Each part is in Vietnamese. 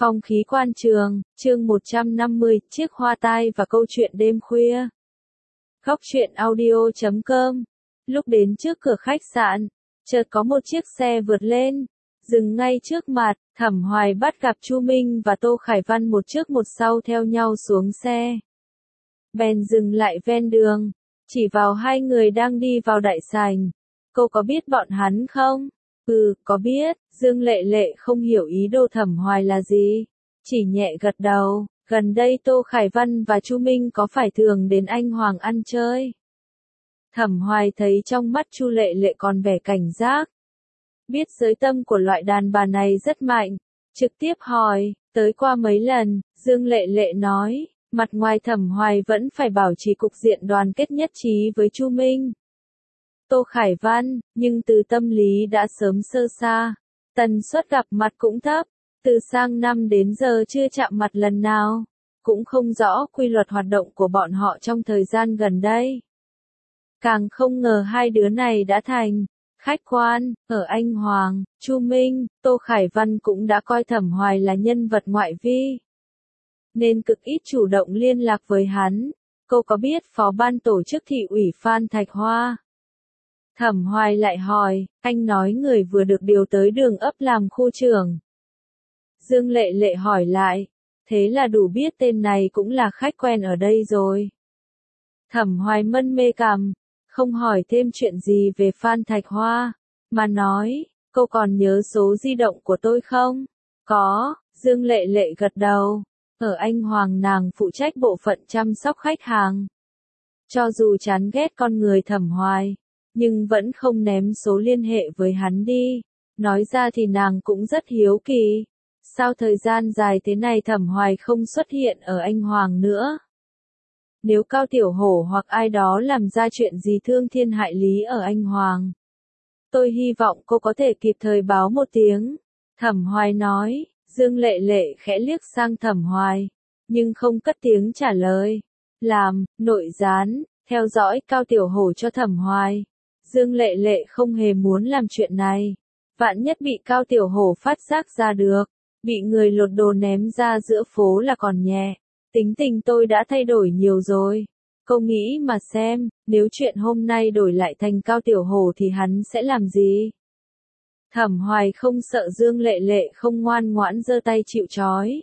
Phong khí quan trường, chương 150, chiếc hoa tai và câu chuyện đêm khuya. Góc truyện audio.com. Lúc đến trước cửa khách sạn, chợt có một chiếc xe vượt lên, dừng ngay trước mặt. Thẩm Hoài bắt gặp Chu Minh và Tô Khải Văn một trước một sau theo nhau xuống xe. Bèn dừng lại ven đường, chỉ vào hai người đang đi vào đại sảnh. Cô có biết bọn hắn không? Ừ, có biết. Dương Lệ Lệ không hiểu ý đồ Thẩm Hoài là gì, chỉ nhẹ gật đầu. Gần đây Tô Khải Văn và Chu Minh có phải thường đến Anh Hoàng ăn chơi? Thẩm Hoài thấy trong mắt Chu Lệ Lệ còn vẻ cảnh giác. Biết giới tâm của loại đàn bà này rất mạnh, trực tiếp hỏi, tới qua mấy lần. Dương Lệ Lệ nói, mặt ngoài Thẩm Hoài vẫn phải bảo trì cục diện đoàn kết nhất trí với Chu Minh, Tô Khải Văn, nhưng từ tâm lý đã sớm sơ xa. Tần suất gặp mặt cũng thấp, từ sang năm đến giờ chưa chạm mặt lần nào, cũng không rõ quy luật hoạt động của bọn họ trong thời gian gần đây. Càng không ngờ hai đứa này đã thành khách quan. Ở Anh Hoàng, Chu Minh, Tô Khải Văn cũng đã coi Thẩm Hoài là nhân vật ngoại vi, nên cực ít chủ động liên lạc với hắn. Cô có biết phó ban tổ chức thị ủy Phan Thạch Hoa? Thẩm Hoài lại hỏi, anh nói người vừa được điều tới đường ấp làm khu trưởng. Dương Lệ Lệ hỏi lại, thế là đủ biết tên này cũng là khách quen ở đây rồi. Thẩm Hoài mân mê cằm, không hỏi thêm chuyện gì về Phan Thạch Hoa, mà nói, cô còn nhớ số di động của tôi không? Có. Dương Lệ Lệ gật đầu. Ở Anh Hoàng nàng phụ trách bộ phận chăm sóc khách hàng. Cho dù chán ghét con người Thẩm Hoài, nhưng vẫn không ném số liên hệ với hắn đi. Nói ra thì nàng cũng rất hiếu kỳ, sao thời gian dài thế này Thẩm Hoài không xuất hiện ở Anh Hoàng nữa? Nếu Cao Tiểu Hổ hoặc ai đó làm ra chuyện gì thương thiên hại lý ở Anh Hoàng, tôi hy vọng cô có thể kịp thời báo một tiếng. Thẩm Hoài nói. Dương Lệ Lệ khẽ liếc sang Thẩm Hoài, nhưng không cất tiếng trả lời. Làm nội gián, theo dõi Cao Tiểu Hổ cho Thẩm Hoài. Dương Lệ Lệ không hề muốn làm chuyện này. Vạn nhất bị Cao Tiểu Hổ phát giác ra được, bị người lột đồ ném ra giữa phố là còn nhẹ. Tính tình tôi đã thay đổi nhiều rồi. Cô nghĩ mà xem, nếu chuyện hôm nay đổi lại thành Cao Tiểu Hổ thì hắn sẽ làm gì? Thẩm Hoài không sợ Dương Lệ Lệ không ngoan ngoãn giơ tay chịu trói.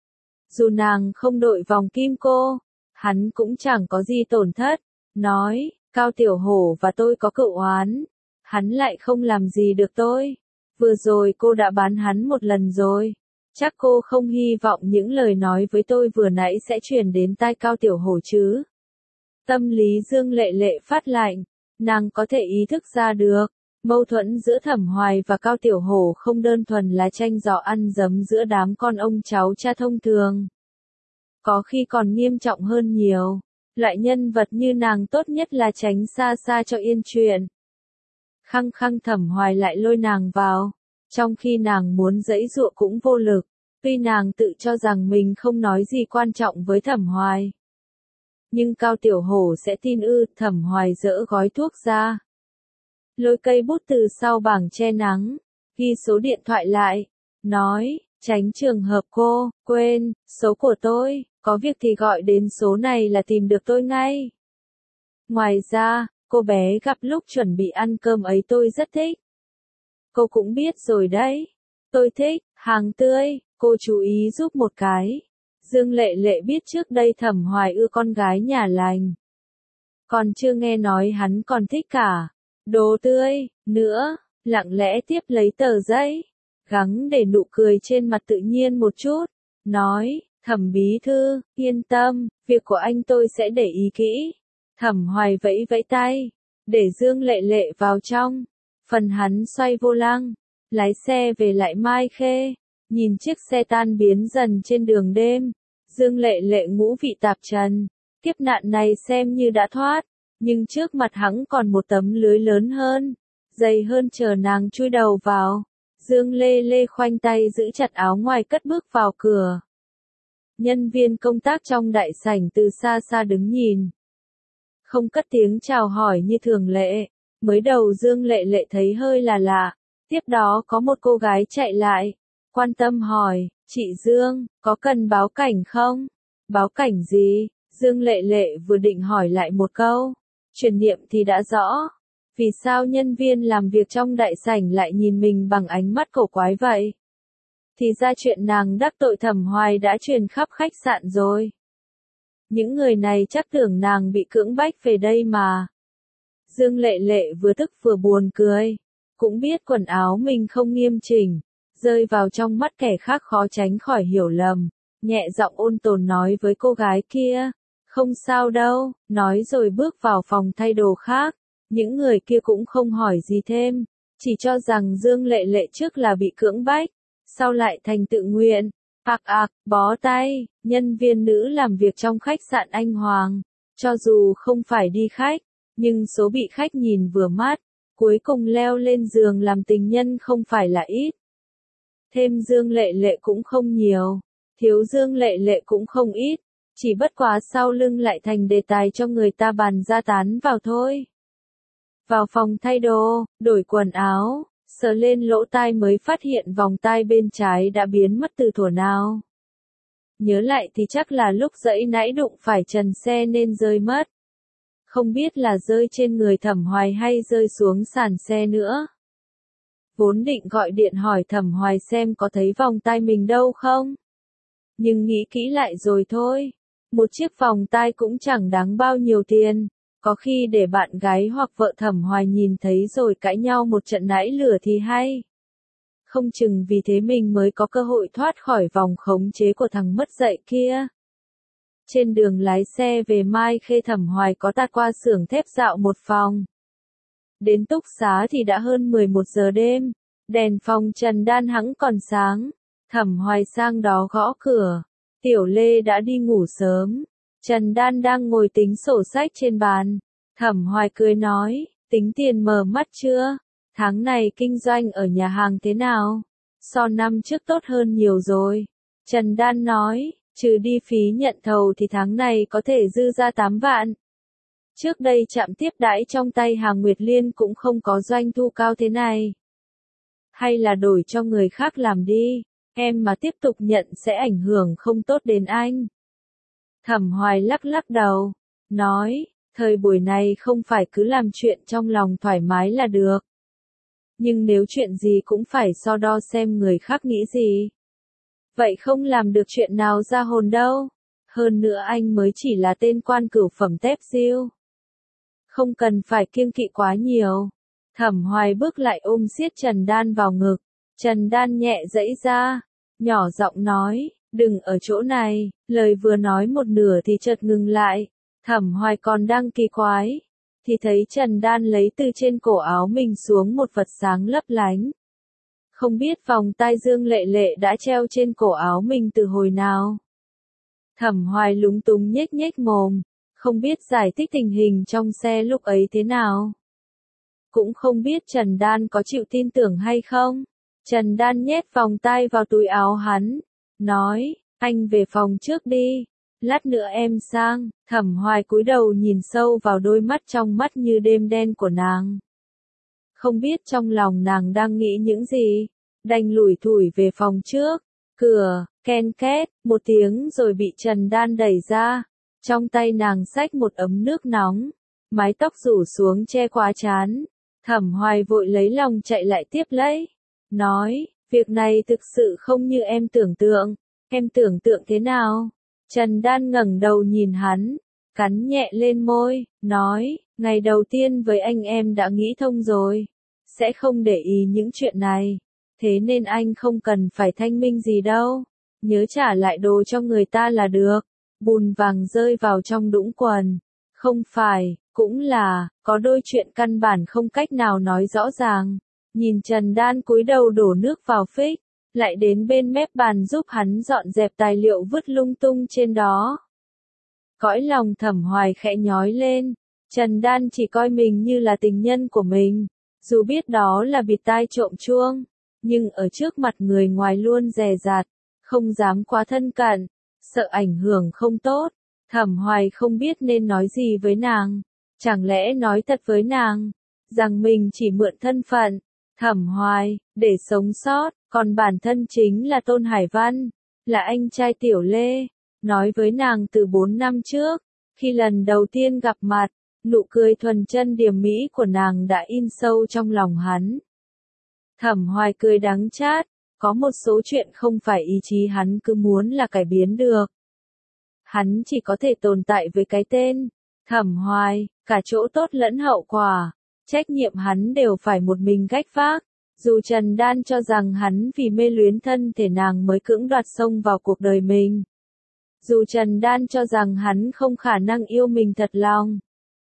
Dù nàng không đội vòng kim cô, hắn cũng chẳng có gì tổn thất. Nói, Cao Tiểu Hổ và tôi có cựu oán, hắn lại không làm gì được tôi. Vừa rồi cô đã bán hắn một lần rồi. Chắc cô không hy vọng những lời nói với tôi vừa nãy sẽ truyền đến tai Cao Tiểu Hổ chứ. Tâm lý Dương Lệ Lệ phát lạnh, nàng có thể ý thức ra được. Mâu thuẫn giữa Thẩm Hoài và Cao Tiểu Hổ không đơn thuần là tranh giỏ ăn dấm giữa đám con ông cháu cha thông thường. Có khi còn nghiêm trọng hơn nhiều. Loại nhân vật như nàng tốt nhất là tránh xa xa cho yên chuyện. Khăng khăng Thẩm Hoài lại lôi nàng vào, trong khi nàng muốn giãy giụa cũng vô lực. Tuy nàng tự cho rằng mình không nói gì quan trọng với Thẩm Hoài, nhưng Cao Tiểu Hổ sẽ tin ư? Thẩm Hoài dỡ gói thuốc ra, lôi cây bút từ sau bảng che nắng, ghi số điện thoại lại, nói, tránh trường hợp cô quên số của tôi, có việc thì gọi đến số này là tìm được tôi ngay. Ngoài ra, cô bé gặp lúc chuẩn bị ăn cơm ấy tôi rất thích. Cô cũng biết rồi đấy, tôi thích hàng tươi, cô chú ý giúp một cái. Dương Lệ Lệ biết trước đây Thẩm Hoài ưa con gái nhà lành, còn chưa nghe nói hắn còn thích cả đồ tươi nữa. Lặng lẽ tiếp lấy tờ giấy, gắng để nụ cười trên mặt tự nhiên một chút, nói, Thẩm bí thư, yên tâm, việc của anh tôi sẽ để ý kỹ. Thẩm Hoài vẫy vẫy tay, để Dương Lệ Lệ vào trong. Phần hắn xoay vô lăng, lái xe về lại Mai Khê, nhìn chiếc xe tan biến dần trên đường đêm. Dương Lệ Lệ ngũ vị tạp trần, kiếp nạn này xem như đã thoát, nhưng trước mặt hắn còn một tấm lưới lớn hơn, dày hơn chờ nàng chui đầu vào. Dương Lê Lê khoanh tay giữ chặt áo ngoài cất bước vào cửa. Nhân viên công tác trong đại sảnh từ xa xa đứng nhìn, không cất tiếng chào hỏi như thường lệ. Mới đầu Dương Lệ Lệ thấy hơi là lạ, tiếp đó có một cô gái chạy lại, quan tâm hỏi, chị Dương, có cần báo cảnh không? Báo cảnh gì? Dương Lệ Lệ vừa định hỏi lại một câu, chuyển niệm thì đã rõ. Vì sao nhân viên làm việc trong đại sảnh lại nhìn mình bằng ánh mắt cổ quái vậy? Thì ra chuyện nàng đắc tội Thẩm Hoài đã truyền khắp khách sạn rồi. Những người này chắc tưởng nàng bị cưỡng bách về đây mà. Dương Lệ Lệ vừa tức vừa buồn cười. Cũng biết quần áo mình không nghiêm chỉnh, rơi vào trong mắt kẻ khác khó tránh khỏi hiểu lầm. Nhẹ giọng ôn tồn nói với cô gái kia. Không sao đâu, nói rồi bước vào phòng thay đồ khác. Những người kia cũng không hỏi gì thêm, chỉ cho rằng Dương Lệ Lệ trước là bị cưỡng bách, sau lại thành tự nguyện. Bó tay, nhân viên nữ làm việc trong khách sạn Anh Hoàng, cho dù không phải đi khách, nhưng số bị khách nhìn vừa mắt, cuối cùng leo lên giường làm tình nhân không phải là ít. Thêm Dương Lệ Lệ cũng không nhiều, thiếu Dương Lệ Lệ cũng không ít, chỉ bất quá sau lưng lại thành đề tài cho người ta bàn ra tán vào thôi. Vào phòng thay đồ, đổi quần áo, sờ lên lỗ tai mới phát hiện vòng tai bên trái đã biến mất từ thuở nào. Nhớ lại thì chắc là lúc dãy nãy đụng phải trần xe nên rơi mất. Không biết là rơi trên người Thẩm Hoài hay rơi xuống sàn xe nữa. Vốn định gọi điện hỏi Thẩm Hoài xem có thấy vòng tai mình đâu không. Nhưng nghĩ kỹ lại rồi thôi. Một chiếc vòng tai cũng chẳng đáng bao nhiêu tiền. Có khi để bạn gái hoặc vợ Thẩm Hoài nhìn thấy rồi cãi nhau một trận nãi lửa thì hay. Không chừng vì thế mình mới có cơ hội thoát khỏi vòng khống chế của thằng mất dạy kia. Trên đường lái xe về Mai Khê Thẩm Hoài có tạt qua xưởng thép dạo một phòng. Đến túc xá thì đã hơn 11 giờ đêm, đèn phòng Trần Đan hẵng còn sáng. Thẩm Hoài sang đó gõ cửa. Tiểu Lê đã đi ngủ sớm. Trần Đan đang ngồi tính sổ sách trên bàn. Thẩm Hoài cười nói, tính tiền mở mắt chưa? Tháng này kinh doanh ở nhà hàng thế nào? So năm trước tốt hơn nhiều rồi. Trần Đan nói, trừ đi phí nhận thầu thì tháng này có thể dư ra 8 vạn. Trước đây trạm tiếp đãi trong tay hàng Nguyệt Liên cũng không có doanh thu cao thế này. Hay là đổi cho người khác làm đi, em mà tiếp tục nhận sẽ ảnh hưởng không tốt đến anh. Thẩm Hoài lắc lắc đầu, nói, thời buổi này không phải cứ làm chuyện trong lòng thoải mái là được. Nhưng nếu chuyện gì cũng phải so đo xem người khác nghĩ gì. Vậy không làm được chuyện nào ra hồn đâu. Hơn nữa anh mới chỉ là tên quan cửu phẩm tép diêu. Không cần phải kiêng kỵ quá nhiều. Thẩm Hoài bước lại ôm siết Trần Đan vào ngực. Trần Đan nhẹ giãy ra, nhỏ giọng nói, đừng ở chỗ này. Lời vừa nói một nửa thì chợt ngừng lại. Thẩm Hoài còn đang kỳ quái, thì thấy Trần Đan lấy từ trên cổ áo mình xuống một vật sáng lấp lánh. Không biết vòng tai Dương Lệ Lệ đã treo trên cổ áo mình từ hồi nào. Thẩm Hoài lúng túng nhếch nhếch mồm, không biết giải thích tình hình trong xe lúc ấy thế nào. Cũng không biết Trần Đan có chịu tin tưởng hay không. Trần Đan nhét vòng tai vào túi áo hắn, nói, anh về phòng trước đi, lát nữa em sang. Thẩm Hoài cúi đầu nhìn sâu vào đôi mắt trong mắt như đêm đen của nàng. Không biết trong lòng nàng đang nghĩ những gì, đành lủi thủi về phòng trước. Cửa, ken két, một tiếng rồi bị Trần Đan đẩy ra. Trong tay nàng xách một ấm nước nóng, mái tóc rủ xuống che quá trán. Thẩm Hoài vội lấy lòng chạy lại tiếp lấy, nói, việc này thực sự không như em tưởng tượng. Em tưởng tượng thế nào? Trần Đan ngẩng đầu nhìn hắn, cắn nhẹ lên môi, nói, ngày đầu tiên với anh em đã nghĩ thông rồi, sẽ không để ý những chuyện này, thế nên anh không cần phải thanh minh gì đâu, nhớ trả lại đồ cho người ta là được. Bùn vàng rơi vào trong đũng quần, không phải, cũng là, có đôi chuyện căn bản không cách nào nói rõ ràng. Nhìn Trần Đan cúi đầu đổ nước vào phích, lại đến bên mép bàn giúp hắn dọn dẹp tài liệu vứt lung tung trên đó. Cõi lòng Thẩm Hoài khẽ nhói lên, Trần Đan chỉ coi mình như là tình nhân của mình, dù biết đó là bịt tai trộm chuông, nhưng ở trước mặt người ngoài luôn dè dặt, không dám quá thân cận, sợ ảnh hưởng không tốt. Thẩm Hoài không biết nên nói gì với nàng, chẳng lẽ nói thật với nàng, rằng mình chỉ mượn thân phận, Thẩm Hoài, để sống sót, còn bản thân chính là Tôn Hải Văn, là anh trai Tiểu Lê, nói với nàng từ 4 năm trước, khi lần đầu tiên gặp mặt, nụ cười thuần chân điềm mỹ của nàng đã in sâu trong lòng hắn. Thẩm Hoài cười đắng chát, có một số chuyện không phải ý chí hắn cứ muốn là cải biến được. Hắn chỉ có thể tồn tại với cái tên Thẩm Hoài, cả chỗ tốt lẫn hậu quả, trách nhiệm hắn đều phải một mình gánh vác. Dù Trần Đan cho rằng hắn vì mê luyến thân thể nàng mới cưỡng đoạt xông vào cuộc đời mình. Dù Trần Đan cho rằng hắn không khả năng yêu mình thật lòng.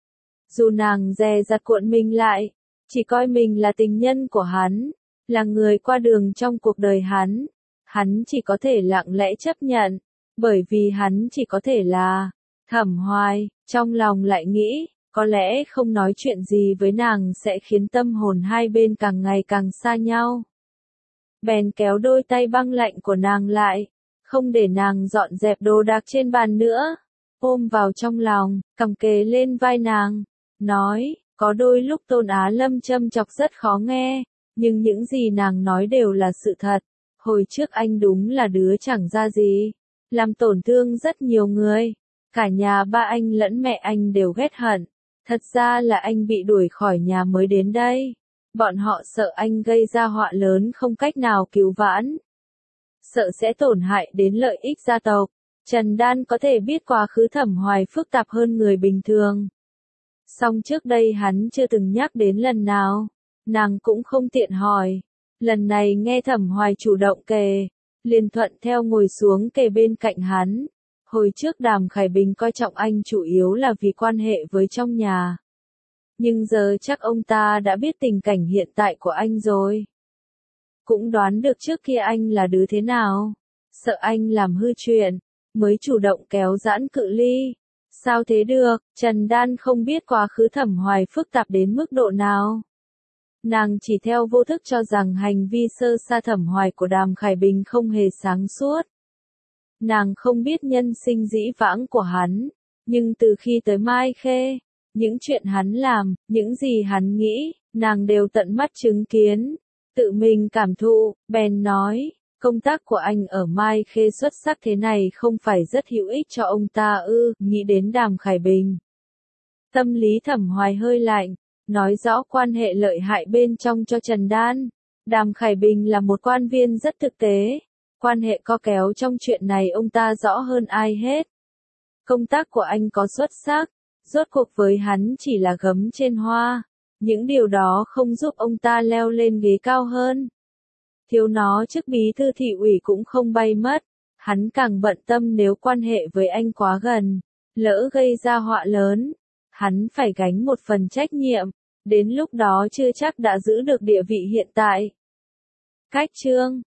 Dù nàng dè dặt cuộn mình lại, chỉ coi mình là tình nhân của hắn, là người qua đường trong cuộc đời hắn chỉ có thể lặng lẽ chấp nhận, bởi vì hắn chỉ có thể là Thẩm Hoài, trong lòng lại nghĩ, có lẽ không nói chuyện gì với nàng sẽ khiến tâm hồn hai bên càng ngày càng xa nhau. Bèn kéo đôi tay băng lạnh của nàng lại, không để nàng dọn dẹp đồ đạc trên bàn nữa, ôm vào trong lòng, cầm kề lên vai nàng, nói, có đôi lúc Tôn Á Lâm châm chọc rất khó nghe, nhưng những gì nàng nói đều là sự thật. Hồi trước anh đúng là đứa chẳng ra gì, làm tổn thương rất nhiều người, cả nhà ba anh lẫn mẹ anh đều ghét hận. Thật ra là anh bị đuổi khỏi nhà mới đến đây. Bọn họ sợ anh gây ra họa lớn không cách nào cứu vãn. Sợ sẽ tổn hại đến lợi ích gia tộc. Trần Đan có thể biết quá khứ Thẩm Hoài phức tạp hơn người bình thường. Song trước đây hắn chưa từng nhắc đến lần nào. Nàng cũng không tiện hỏi. Lần này nghe Thẩm Hoài chủ động kề, liền thuận theo ngồi xuống kề bên cạnh hắn. Hồi trước Đàm Khải Bình coi trọng anh chủ yếu là vì quan hệ với trong nhà. Nhưng giờ chắc ông ta đã biết tình cảnh hiện tại của anh rồi. Cũng đoán được trước kia anh là đứa thế nào. Sợ anh làm hư chuyện, mới chủ động kéo giãn cự ly. Sao thế được, Trần Đan không biết quá khứ Thẩm Hoài phức tạp đến mức độ nào. Nàng chỉ theo vô thức cho rằng hành vi sơ sa Thẩm Hoài của Đàm Khải Bình không hề sáng suốt. Nàng không biết nhân sinh dĩ vãng của hắn, nhưng từ khi tới Mai Khê, những chuyện hắn làm, những gì hắn nghĩ, nàng đều tận mắt chứng kiến, tự mình cảm thụ, bèn nói, công tác của anh ở Mai Khê xuất sắc thế này không phải rất hữu ích cho ông ta ư, nghĩ đến Đàm Khải Bình. Tâm lý Thẩm Hoài hơi lạnh, nói rõ quan hệ lợi hại bên trong cho Trần Đan. Đàm Khải Bình là một quan viên rất thực tế. Quan hệ co kéo trong chuyện này ông ta rõ hơn ai hết. Công tác của anh có xuất sắc, rốt cuộc với hắn chỉ là gấm trên hoa. Những điều đó không giúp ông ta leo lên ghế cao hơn. Thiếu nó chức bí thư thị ủy cũng không bay mất. Hắn càng bận tâm nếu quan hệ với anh quá gần, lỡ gây ra họa lớn. Hắn phải gánh một phần trách nhiệm, đến lúc đó chưa chắc đã giữ được địa vị hiện tại. Cách chương